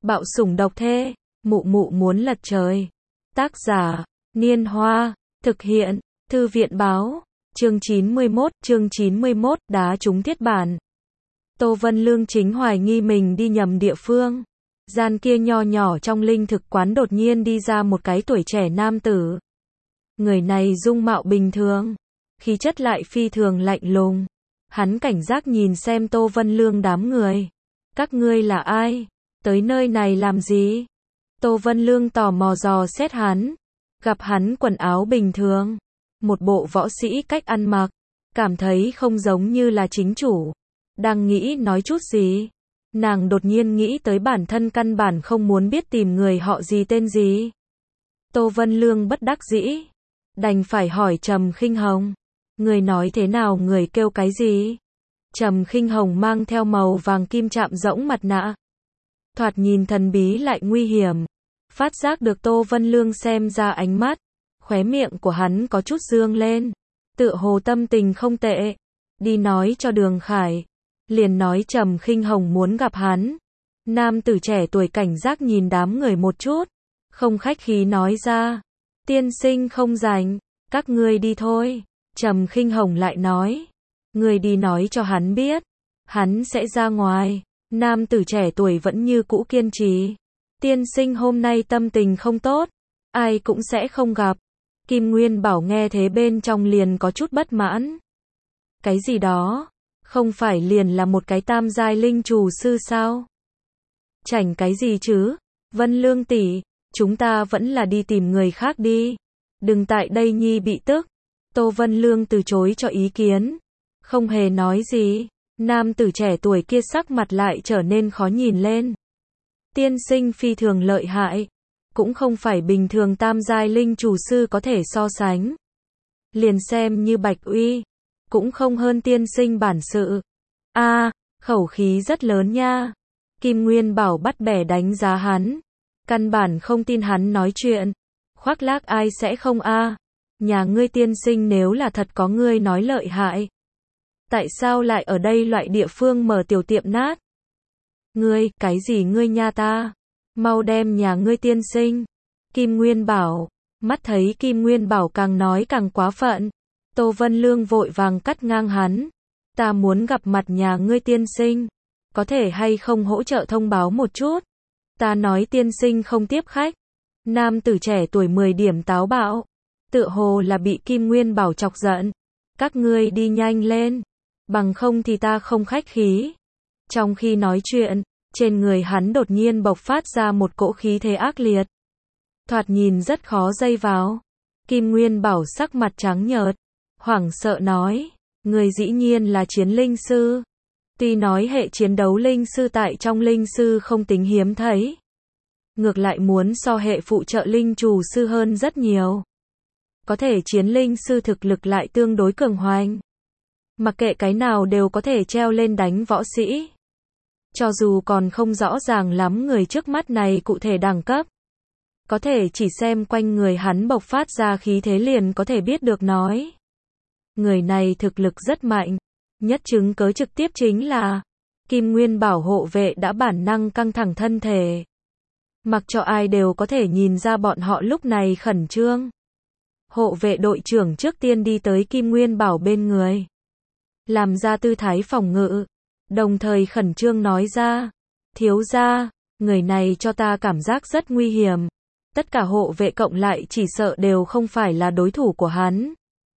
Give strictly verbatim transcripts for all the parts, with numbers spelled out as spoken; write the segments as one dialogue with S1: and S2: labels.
S1: Bạo sủng độc thê, mụ mụ muốn lật trời. Tác giả, Niên Hoa, thực hiện, Thư viện báo, chương chín mươi mốt, chương chín mươi mốt, đá trúng thiết bản. Tô Vân Lương chính hoài nghi mình đi nhầm địa phương. Gian kia nho nhỏ trong linh thực quán đột nhiên đi ra một cái tuổi trẻ nam tử. Người này dung mạo bình thường, khí chất lại phi thường lạnh lùng. Hắn cảnh giác nhìn xem Tô Vân Lương đám người. Các ngươi là ai? Tới nơi này làm gì? Tô Vân Lương tò mò dò xét hắn. Gặp hắn quần áo bình thường, một bộ võ sĩ cách ăn mặc, cảm thấy không giống như là chính chủ. Đang nghĩ nói chút gì, nàng đột nhiên nghĩ tới bản thân căn bản không muốn biết tìm người họ gì tên gì. Tô Vân Lương bất đắc dĩ, đành phải hỏi Trầm Khinh Hồng. Người nói thế nào, người kêu cái gì? Trầm Khinh Hồng mang theo màu vàng kim chạm rỗng mặt nạ. Thoạt nhìn thần bí lại nguy hiểm. Phát giác được Tô Vân Lương xem ra ánh mắt, khóe miệng của hắn có chút dương lên. Tựa hồ tâm tình không tệ. Đi nói cho Đường Khải. Liền nói Trầm Khinh Hồng muốn gặp hắn. Nam tử trẻ tuổi cảnh giác nhìn đám người một chút, không khách khí nói ra. Tiên sinh không rảnh, các ngươi đi thôi. Trầm Khinh Hồng lại nói. Người đi nói cho hắn biết, hắn sẽ ra ngoài. Nam tử trẻ tuổi vẫn như cũ kiên trì. Tiên sinh hôm nay tâm tình không tốt, ai cũng sẽ không gặp. Kim Nguyên Bảo nghe thế bên trong liền có chút bất mãn. Cái gì đó? Không phải liền là một cái tam giai linh chủ sư sao? Chảnh cái gì chứ? Vân Lương tỷ, chúng ta vẫn là đi tìm người khác đi. Đừng tại đây nhi bị tức. Tô Vân Lương từ chối cho ý kiến. Không hề nói gì. Nam tử trẻ tuổi kia sắc mặt lại trở nên khó nhìn lên. Tiên sinh phi thường lợi hại. Cũng không phải bình thường tam giai linh chủ sư có thể so sánh. Liền xem như Bạch Uy, cũng không hơn tiên sinh bản sự. A, à, khẩu khí rất lớn nha. Kim Nguyên Bảo bắt bẻ đánh giá hắn. Căn bản không tin hắn nói chuyện. Khoác lác ai sẽ không a? À. Nhà ngươi tiên sinh nếu là thật có ngươi nói lợi hại, tại sao lại ở đây loại địa phương mở tiểu tiệm nát? Ngươi, cái gì ngươi nha ta? Mau đem nhà ngươi tiên sinh. Kim Nguyên Bảo, mắt thấy Kim Nguyên Bảo càng nói càng quá phận. Tô Vân Lương vội vàng cắt ngang hắn. Ta muốn gặp mặt nhà ngươi tiên sinh. Có thể hay không hỗ trợ thông báo một chút? Ta nói tiên sinh không tiếp khách. Nam tử trẻ tuổi mười điểm táo bạo. Tựa hồ là bị Kim Nguyên Bảo chọc giận. Các ngươi đi nhanh lên. Bằng không thì ta không khách khí. Trong khi nói chuyện, trên người hắn đột nhiên bộc phát ra một cỗ khí thế ác liệt. Thoạt nhìn rất khó dây vào. Kim Nguyên Bảo sắc mặt trắng nhợt, hoảng sợ nói, người dĩ nhiên là chiến linh sư. Tuy nói hệ chiến đấu linh sư tại trong linh sư không tính hiếm thấy, ngược lại muốn so hệ phụ trợ linh chủ sư hơn rất nhiều. Có thể chiến linh sư thực lực lại tương đối cường hoành. Mặc kệ cái nào đều có thể treo lên đánh võ sĩ. Cho dù còn không rõ ràng lắm người trước mắt này cụ thể đẳng cấp, có thể chỉ xem quanh người hắn bộc phát ra khí thế liền có thể biết được nói. Người này thực lực rất mạnh. Nhất chứng cớ trực tiếp chính là Kim Nguyên Bảo hộ vệ đã bản năng căng thẳng thân thể. Mặc cho ai đều có thể nhìn ra bọn họ lúc này khẩn trương. Hộ vệ đội trưởng trước tiên đi tới Kim Nguyên Bảo bên người, làm ra tư thái phòng ngự, đồng thời khẩn trương nói ra, thiếu gia, người này cho ta cảm giác rất nguy hiểm. Tất cả hộ vệ cộng lại chỉ sợ đều không phải là đối thủ của hắn.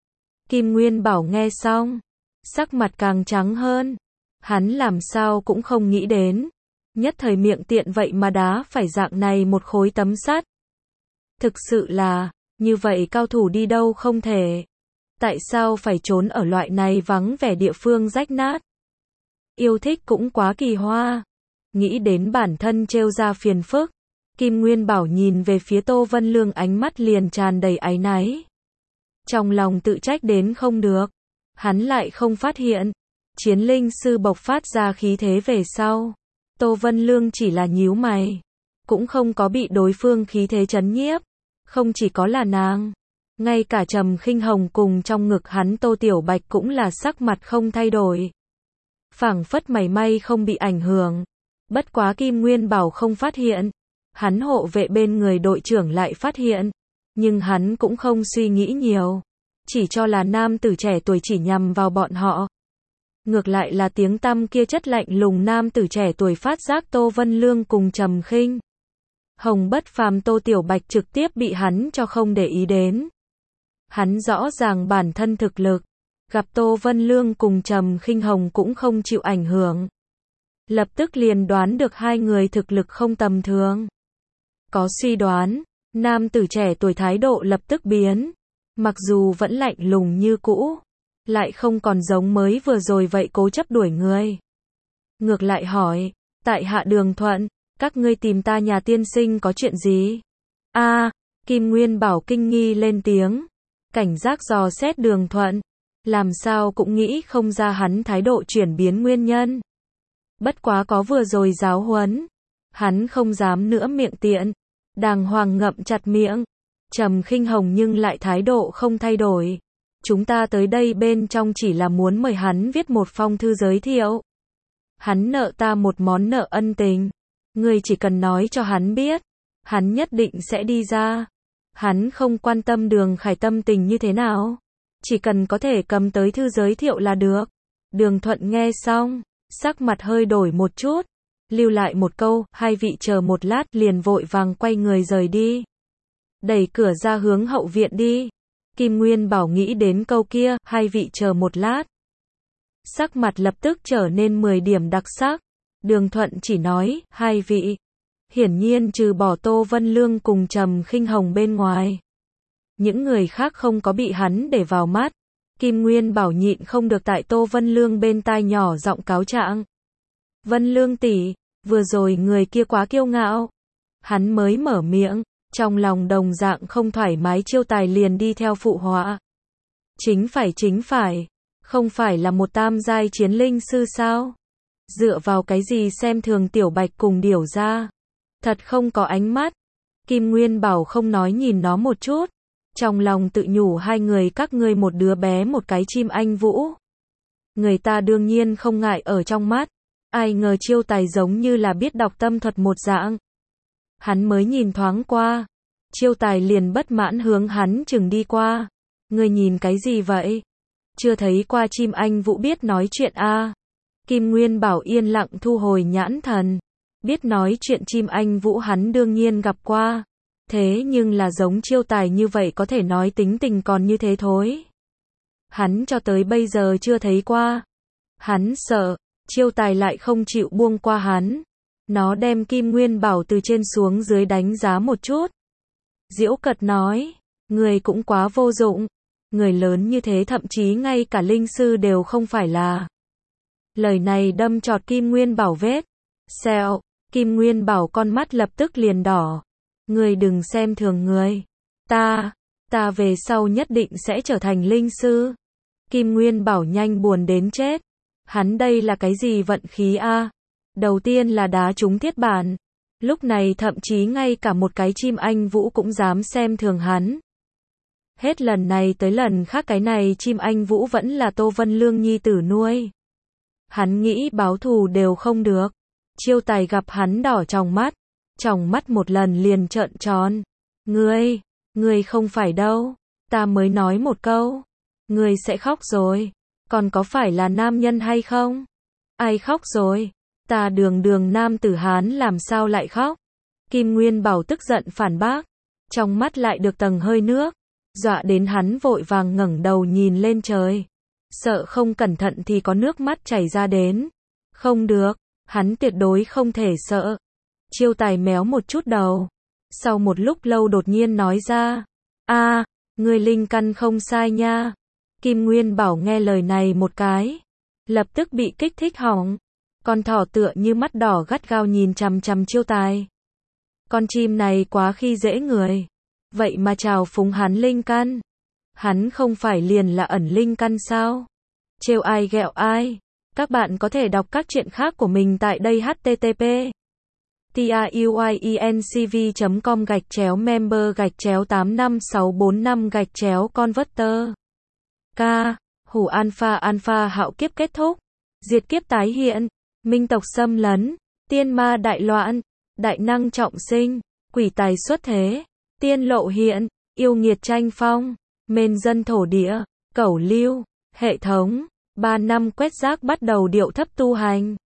S1: Kim Nguyên Bảo nghe xong, sắc mặt càng trắng hơn. Hắn làm sao cũng không nghĩ đến, nhất thời miệng tiện vậy mà đá phải dạng này một khối tấm sắt. Thực sự là, như vậy cao thủ đi đâu không thể. Tại sao phải trốn ở loại này vắng vẻ địa phương rách nát? Yêu thích cũng quá kỳ hoa. Nghĩ đến bản thân trêu ra phiền phức, Kim Nguyên Bảo nhìn về phía Tô Vân Lương ánh mắt liền tràn đầy áy náy. Trong lòng tự trách đến không được. Hắn lại không phát hiện. Chiến linh sư bộc phát ra khí thế về sau. Tô Vân Lương chỉ là nhíu mày. Cũng không có bị đối phương khí thế chấn nhiếp. Không chỉ có là nàng. Ngay cả Trầm Khinh Hồng cùng trong ngực hắn Tô Tiểu Bạch cũng là sắc mặt không thay đổi. Phảng phất mảy may không bị ảnh hưởng. Bất quá Kim Nguyên Bảo không phát hiện. Hắn hộ vệ bên người đội trưởng lại phát hiện. Nhưng hắn cũng không suy nghĩ nhiều. Chỉ cho là nam tử trẻ tuổi chỉ nhằm vào bọn họ. Ngược lại là tiếng tăm kia chất lạnh lùng nam tử trẻ tuổi phát giác Tô Vân Lương cùng Trầm Khinh Hồng bất phàm Tô Tiểu Bạch trực tiếp bị hắn cho không để ý đến. Hắn rõ ràng bản thân thực lực, gặp Tô Vân Lương cùng Trầm Khinh Hồng cũng không chịu ảnh hưởng. Lập tức liền đoán được hai người thực lực không tầm thường. Có suy đoán, nam tử trẻ tuổi thái độ lập tức biến. Mặc dù vẫn lạnh lùng như cũ, lại không còn giống mới vừa rồi vậy cố chấp đuổi người. Ngược lại hỏi, tại hạ Đường Thuận, các ngươi tìm ta nhà tiên sinh có chuyện gì? A, à, Kim Nguyên Bảo kinh nghi lên tiếng, cảnh giác dò xét Đường Thuận, làm sao cũng nghĩ không ra hắn thái độ chuyển biến nguyên nhân. Bất quá có vừa rồi giáo huấn, hắn không dám nữa miệng tiện, đàng hoàng ngậm chặt miệng. Trầm Khinh Hồng nhưng lại thái độ không thay đổi. Chúng ta tới đây bên trong chỉ là muốn mời hắn viết một phong thư giới thiệu. Hắn nợ ta một món nợ ân tình. Ngươi chỉ cần nói cho hắn biết, hắn nhất định sẽ đi ra. Hắn không quan tâm Đường Khải tâm tình như thế nào, chỉ cần có thể cầm tới thư giới thiệu là được. Đường Thuận nghe xong, sắc mặt hơi đổi một chút, lưu lại một câu, hai vị chờ một lát, liền vội vàng quay người rời đi. Đẩy cửa ra hướng hậu viện đi. Kim Nguyên Bảo nghĩ đến câu kia, hai vị chờ một lát. Sắc mặt lập tức trở nên mười điểm đặc sắc. Đường Thuận chỉ nói, hai vị. Hiển nhiên trừ bỏ Tô Vân Lương cùng Trầm Khinh Hồng bên ngoài. Những người khác không có bị hắn để vào mắt. Kim Nguyên Bảo nhịn không được tại Tô Vân Lương bên tai nhỏ giọng cáo trạng. Vân Lương tỷ, vừa rồi người kia quá kiêu ngạo. Hắn mới mở miệng. Trong lòng đồng dạng không thoải mái Chiêu Tài liền đi theo phụ họa. Chính phải chính phải, không phải là một tam giai chiến linh sư sao? Dựa vào cái gì xem thường Tiểu Bạch cùng Điểu gia? Thật không có ánh mắt. Kim Nguyên Bảo không nói nhìn nó một chút. Trong lòng tự nhủ hai người các ngươi một đứa bé một cái chim anh vũ. Người ta đương nhiên không ngại ở trong mắt. Ai ngờ Chiêu Tài giống như là biết đọc tâm thuật một dạng. Hắn mới nhìn thoáng qua, Chiêu Tài liền bất mãn hướng hắn chừng đi qua. Ngươi nhìn cái gì vậy? Chưa thấy qua chim anh vũ biết nói chuyện a? À? Kim Nguyên Bảo yên lặng thu hồi nhãn thần. Biết nói chuyện chim anh vũ hắn đương nhiên gặp qua. Thế nhưng là giống Chiêu Tài như vậy có thể nói tính tình còn như thế thối. Hắn cho tới bây giờ chưa thấy qua. Hắn sợ, Chiêu Tài lại không chịu buông qua hắn. Nó đem Kim Nguyên Bảo từ trên xuống dưới đánh giá một chút. Diễu cợt nói, người cũng quá vô dụng. Người lớn như thế thậm chí ngay cả linh sư đều không phải là. Lời này đâm chọt Kim Nguyên Bảo vết. Xẹo, Kim Nguyên Bảo con mắt lập tức liền đỏ. Người đừng xem thường người. Ta, ta về sau nhất định sẽ trở thành linh sư. Kim Nguyên Bảo nhanh buồn đến chết. Hắn đây là cái gì vận khí a? Đầu tiên là đá trúng thiết bản. Lúc này thậm chí ngay cả một cái chim anh vũ cũng dám xem thường hắn. Hết lần này tới lần khác cái này chim anh vũ vẫn là Tô Vân Lương nhi tử nuôi. Hắn nghĩ báo thù đều không được. Chiêu Tài gặp hắn đỏ trong mắt. Trong mắt một lần liền trợn tròn. Ngươi, ngươi không phải đâu. Ta mới nói một câu. Ngươi sẽ khóc rồi. Còn có phải là nam nhân hay không? Ai khóc rồi? Ta đường đường nam tử Hán làm sao lại khóc? Kim Nguyên Bảo tức giận phản bác. Trong mắt lại được tầng hơi nước. Dọa đến hắn vội vàng ngẩng đầu nhìn lên trời. Sợ không cẩn thận thì có nước mắt chảy ra đến. Không được, hắn tuyệt đối không thể sợ. Chiêu Tài méo một chút đầu. Sau một lúc lâu đột nhiên nói ra. A, à, ngươi linh căn không sai nha. Kim Nguyên Bảo nghe lời này một cái. Lập tức bị kích thích hỏng. Con thỏ tựa như mắt đỏ gắt gao nhìn chằm chằm Chiêu Tài. Con chim này quá khi dễ người. Vậy mà chào phúng hắn linh căn. Hắn không phải liền là ẩn linh căn sao? Trêu ai ghẹo ai? Các bạn có thể đọc các truyện khác của mình tại đây h t t p truyencv chấm com gạch chéo member gạch chéo tám năm sáu bốn năm gạch chéo converter. K. Hủ alpha alpha hạo kiếp kết thúc. Diệt kiếp tái hiện. Minh tộc xâm lấn. tiên ma đại loạn, đại năng trọng sinh, quỷ tài xuất thế, tiên lộ hiện, yêu nghiệt tranh phong, mên dân thổ địa, cẩu lưu, hệ thống, ba năm quét rác bắt đầu điệu thấp tu hành.